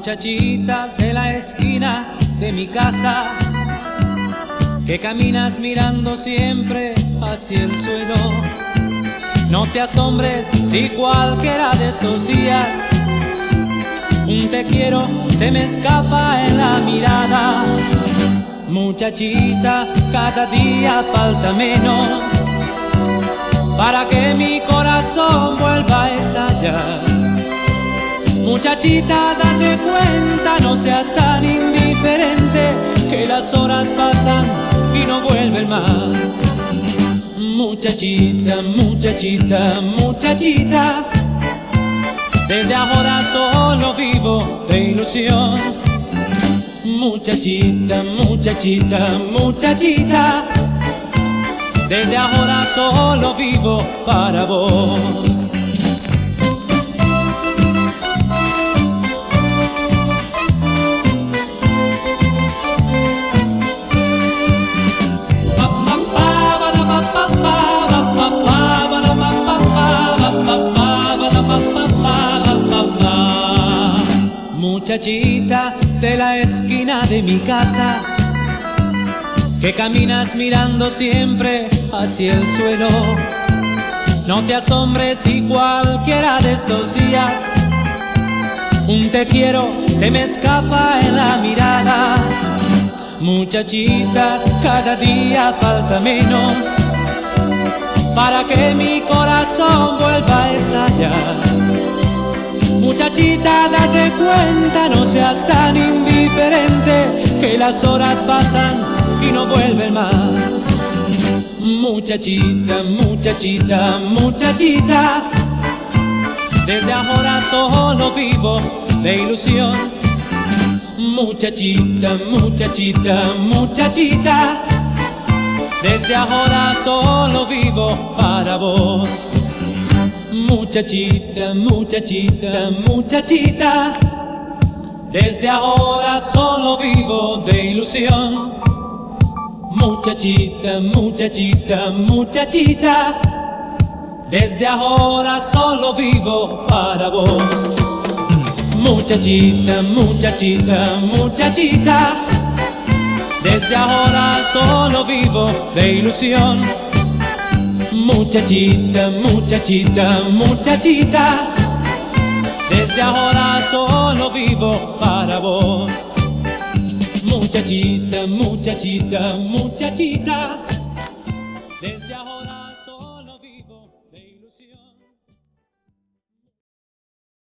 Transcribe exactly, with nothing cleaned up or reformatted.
Muchachita de la esquina de mi casa, que caminas mirando siempre hacia el suelo. No te asombres si cualquiera de estos días un te quiero se me escapa en la mirada. Muchachita, cada día falta menos para que mi corazón vuelva a estallar. Muchachita, date cuenta, no seas tan indiferente, que las horas pasan y no vuelven más. Muchachita, muchachita, muchachita, desde ahora solo vivo de ilusión. Muchachita, muchachita, muchachita, desde ahora solo vivo para vos. Muchachita de la esquina de mi casa, que caminas mirando siempre hacia el suelo. No te asombres si cualquiera de estos días un te quiero se me escapa en la mirada. Muchachita, cada día falta menos para que mi corazón vuelva a estallar. Muchachita, date cuenta, no seas tan indiferente, que las horas pasan y no vuelven más. Muchachita, muchachita, muchachita, desde ahora solo vivo de ilusión. Muchachita, muchachita, muchachita, desde ahora solo vivo para vos. Muchachita, muchachita, muchachita, desde ahora solo vivo de ilusión. Muchachita, muchachita, muchachita, desde ahora solo vivo para vos. Muchachita, muchachita, muchachita, desde ahora solo vivo de ilusión. Muchachita, muchachita, muchachita, desde ahora solo vivo para vos. Muchachita, muchachita, muchachita,